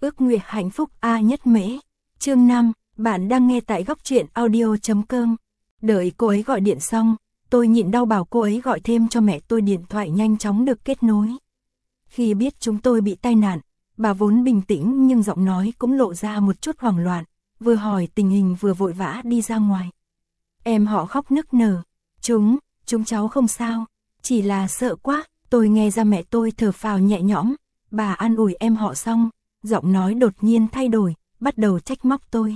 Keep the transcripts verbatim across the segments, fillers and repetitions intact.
Ước nguyện hạnh phúc A Nhất Mễ. Chương năm, bạn đang nghe tại góc truyện audio chấm com. Đợi cô ấy gọi điện xong, tôi nhịn đau bảo cô ấy gọi thêm cho mẹ tôi điện thoại nhanh chóng được kết nối. Khi biết chúng tôi bị tai nạn, bà vốn bình tĩnh nhưng giọng nói cũng lộ ra một chút hoảng loạn, vừa hỏi tình hình vừa vội vã đi ra ngoài. Em họ khóc nức nở. Chúng, chúng cháu không sao, chỉ là sợ quá. Tôi nghe ra mẹ tôi thở phào nhẹ nhõm, bà an ủi em họ xong, giọng nói đột nhiên thay đổi, bắt đầu trách móc tôi.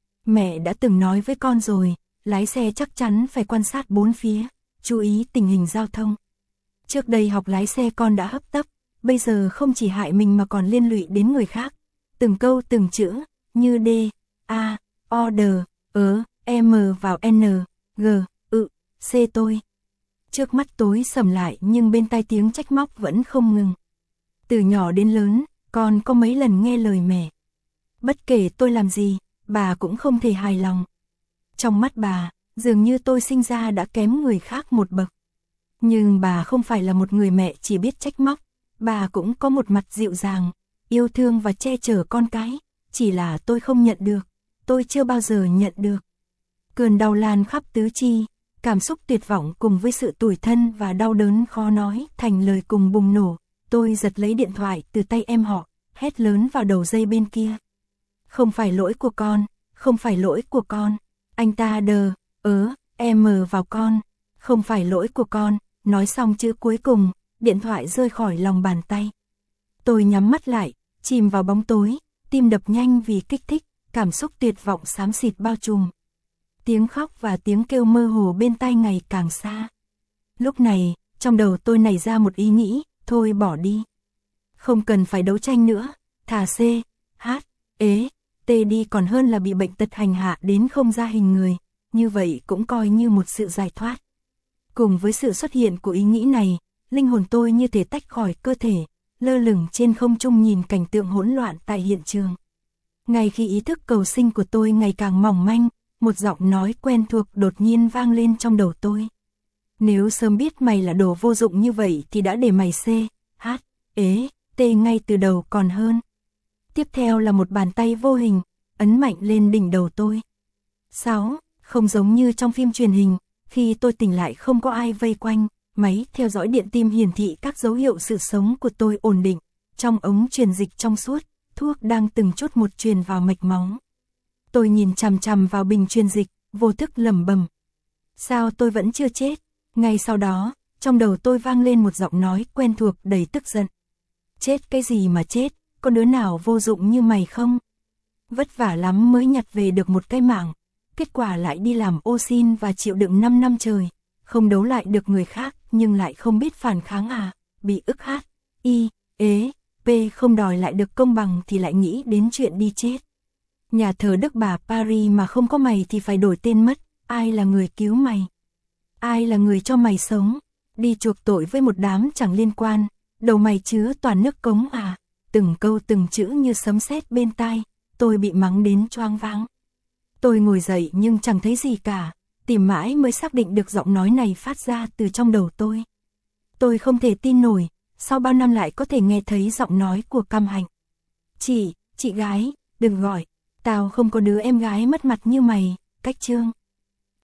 Mẹ đã từng nói với con rồi, lái xe chắc chắn phải quan sát bốn phía, chú ý tình hình giao thông. Trước đây học lái xe con đã hấp tấp, bây giờ không chỉ hại mình mà còn liên lụy đến người khác. Từng câu từng chữ, như D, A, O, D, ớ, M vào N, G, ự, C tôi. Trước mắt tối sầm lại nhưng bên tai tiếng trách móc vẫn không ngừng. Từ nhỏ đến lớn, con có mấy lần nghe lời mẹ. Bất kể tôi làm gì, bà cũng không thể hài lòng. Trong mắt bà, dường như tôi sinh ra đã kém người khác một bậc. Nhưng bà không phải là một người mẹ chỉ biết trách móc, bà cũng có một mặt dịu dàng, yêu thương và che chở con cái, chỉ là tôi không nhận được, tôi chưa bao giờ nhận được. Cơn đau lan khắp tứ chi, cảm xúc tuyệt vọng cùng với sự tủi thân và đau đớn khó nói thành lời cùng bùng nổ, tôi giật lấy điện thoại từ tay em họ, hét lớn vào đầu dây bên kia. Không phải lỗi của con, không phải lỗi của con, anh ta đờ, ớ, em vào con, không phải lỗi của con, nói xong chữ cuối cùng, điện thoại rơi khỏi lòng bàn tay. Tôi nhắm mắt lại, chìm vào bóng tối, tim đập nhanh vì kích thích, cảm xúc tuyệt vọng xám xịt bao trùm. Tiếng khóc và tiếng kêu mơ hồ bên tai ngày càng xa. Lúc này, trong đầu tôi nảy ra một ý nghĩ, thôi bỏ đi. Không cần phải đấu tranh nữa, thà C, H, ế, T đi còn hơn là bị bệnh tật hành hạ đến không ra hình người, như vậy cũng coi như một sự giải thoát. Cùng với sự xuất hiện của ý nghĩ này, linh hồn tôi như thể tách khỏi cơ thể, lơ lửng trên không trung nhìn cảnh tượng hỗn loạn tại hiện trường. Ngay khi ý thức cầu sinh của tôi ngày càng mỏng manh, một giọng nói quen thuộc đột nhiên vang lên trong đầu tôi. Nếu sớm biết mày là đồ vô dụng như vậy thì đã để mày C, H, ế, T ngay từ đầu còn hơn. Tiếp theo là một bàn tay vô hình, ấn mạnh lên đỉnh đầu tôi. Sáu, không giống như trong phim truyền hình, khi tôi tỉnh lại không có ai vây quanh, máy theo dõi điện tim hiển thị các dấu hiệu sự sống của tôi ổn định. Trong ống truyền dịch trong suốt, thuốc đang từng chút một truyền vào mạch máu. Tôi nhìn chằm chằm vào bình truyền dịch, vô thức lẩm bẩm. Sao tôi vẫn chưa chết? Ngay sau đó, trong đầu tôi vang lên một giọng nói quen thuộc đầy tức giận. Chết cái gì mà chết, có đứa nào vô dụng như mày không? Vất vả lắm mới nhặt về được một cái mạng, kết quả lại đi làm ô xin và chịu đựng năm năm trời, không đấu lại được người khác nhưng lại không biết phản kháng à, bị ức hát, y, ế, p không đòi lại được công bằng thì lại nghĩ đến chuyện đi chết. Nhà thờ Đức Bà Paris mà không có mày thì phải đổi tên mất, ai là người cứu mày? Ai là người cho mày sống? Đi chuộc tội với một đám chẳng liên quan, đầu mày chứa toàn nước cống à? Từng câu từng chữ như sấm sét bên tai, tôi bị mắng đến choáng váng. Tôi ngồi dậy nhưng chẳng thấy gì cả, tìm mãi mới xác định được giọng nói này phát ra từ trong đầu tôi. Tôi không thể tin nổi, sau bao năm lại có thể nghe thấy giọng nói của Cam Hạnh. Chị, chị gái, đừng gọi, tao không có đứa em gái mất mặt như mày, Cách Trương.